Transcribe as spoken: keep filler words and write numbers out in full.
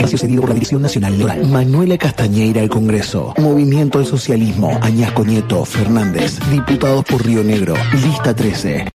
espacio cedido por la Dirección Nacional Electoral. Manuela Castañeira al Congreso. Movimiento al Socialismo. Añasco Nieto Fernández. Diputados por Río Negro. Lista trece.